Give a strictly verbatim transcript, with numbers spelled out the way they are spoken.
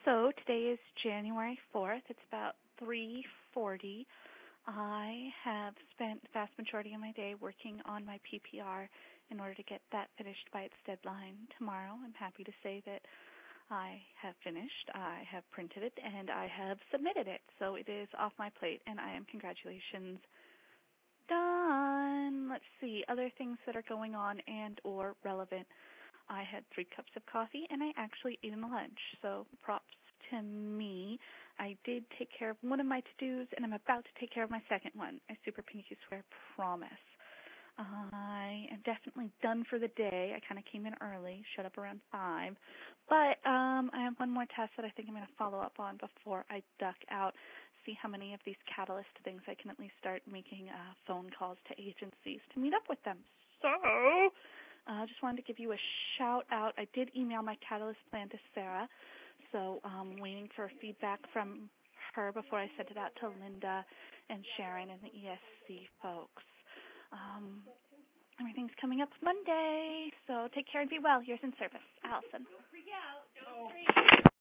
So today is January fourth. It's about three forty. I have spent the vast majority of my day working on my P P R in order to get that finished by its deadline tomorrow. I'm happy to say that I have finished, I have printed it, and I have submitted it. So it is off my plate, and I am, congratulations, done. Let's see, other things that are going on and or relevant. I had three cups of coffee, and I actually ate a lunch, so props to me. I did take care of one of my to-dos, and I'm about to take care of my second one. I super pinky swear promise. I am definitely done for the day. I kind of came in early, shut up around five. But um, I have one more test that I think I'm going to follow up on before I duck out, see how many of these Catalyst things I can at least start making uh, phone calls to agencies to meet up with them. So I uh, just wanted to give you a shout out. I did email my Catalyst plan to Sarah, so I'm um, waiting for feedback from her before I send it out to Linda and Sharon and the E S C folks. Um, everything's coming up Monday, so take care and be well. Yours in service, Allison.